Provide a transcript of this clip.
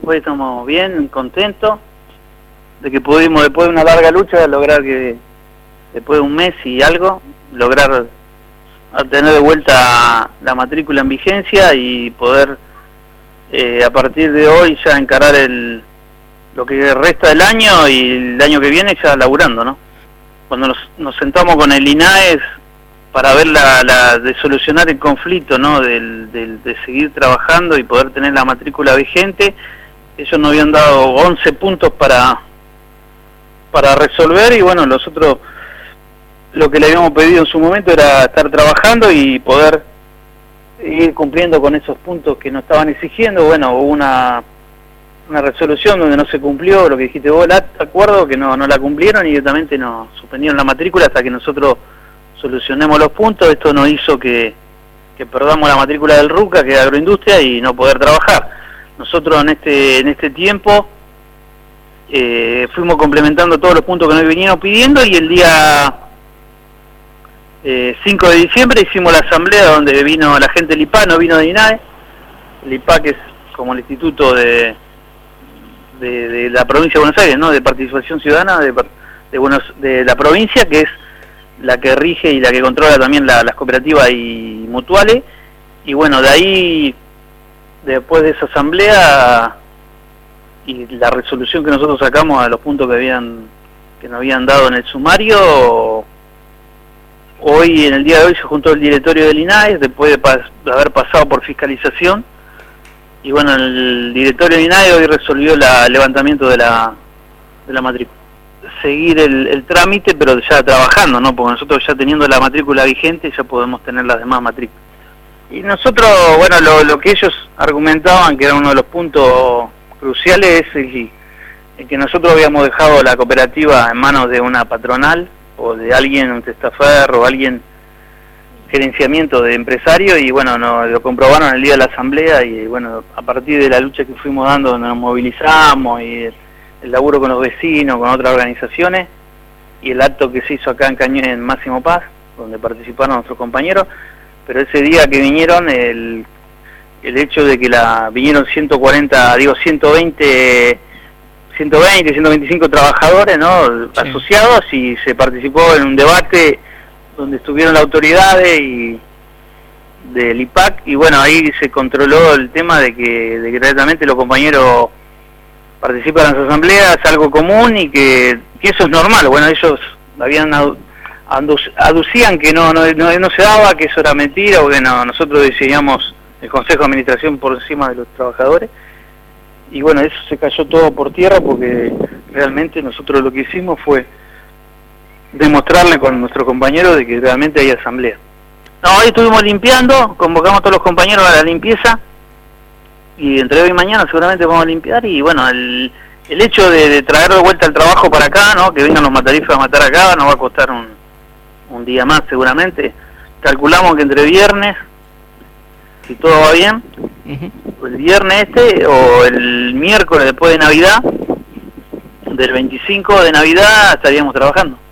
hoy estamos bien, contentos de que pudimos, después de una larga lucha, lograr que después de un mes y algo, lograr tener de vuelta la matrícula en vigencia y poder a partir de hoy ya encarar lo que resta del año y el año que viene ya laburando, ¿no? Cuando nos sentamos con el INAES para ver de solucionar el conflicto, ¿no? De seguir trabajando y poder tener la matrícula vigente, ellos nos habían dado 11 puntos para resolver y bueno, nosotros lo que le habíamos pedido en su momento era estar trabajando y poder ir cumpliendo con esos puntos que nos estaban exigiendo. Bueno, hubo una resolución donde no se cumplió lo que dijiste vos, el acuerdo, que no la cumplieron y directamente nos suspendieron la matrícula hasta que nosotros solucionemos los puntos. Esto nos hizo que perdamos la matrícula del RUCA, que es agroindustria, y no poder trabajar. Nosotros en este tiempo fuimos complementando todos los puntos que nos veníamos pidiendo y el día 5 de diciembre hicimos la asamblea donde vino la gente del IPA, no vino de INAE. El IPA, que es como el instituto de la provincia de Buenos Aires, ¿no? De participación ciudadana de la provincia, que es la que rige y la que controla también las cooperativas y mutuales. Y bueno, de ahí, después de esa asamblea y la resolución que nosotros sacamos a los puntos que nos habían dado en el sumario, hoy, en el día de hoy, se juntó el directorio del INAES después de haber pasado por fiscalización. Y bueno, el directorio de INAES hoy resolvió el levantamiento de la matrícula. Seguir el trámite, pero ya trabajando, ¿no? Porque nosotros ya teniendo la matrícula vigente ya podemos tener las demás matrículas. Y nosotros, bueno, lo que ellos argumentaban que era uno de los puntos cruciales es el que nosotros habíamos dejado la cooperativa en manos de una patronal o de alguien, un testaferro o alguien, gerenciamiento de empresario, y bueno, lo comprobaron el día de la asamblea y bueno, a partir de la lucha que fuimos dando, donde nos movilizamos y el laburo con los vecinos, con otras organizaciones y el acto que se hizo acá en Máximo Paz, donde participaron nuestros compañeros, pero ese día que vinieron, el hecho de que vinieron 125 trabajadores, ¿no? Sí. Asociados, y se participó en un debate donde estuvieron las autoridades y del IPAC, y bueno, ahí se controló el tema de que directamente los compañeros participan en las asambleas, es algo común y que eso es normal. Bueno, ellos aducían que no se daba, que eso era mentira, porque nosotros diseñamos el Consejo de Administración por encima de los trabajadores, y bueno, eso se cayó todo por tierra porque realmente nosotros lo que hicimos fue demostrarle con nuestros compañeros de que realmente hay asamblea. No, hoy estuvimos limpiando, convocamos a todos los compañeros a la limpieza y entre hoy y mañana seguramente vamos a limpiar. Y bueno, el hecho de traer de vuelta el trabajo para acá, ¿no? Que vengan los matarifes a matar acá, nos va a costar un día más seguramente. Calculamos que entre viernes, si todo va bien, el viernes o el miércoles después de Navidad, del 25 de Navidad, estaríamos trabajando.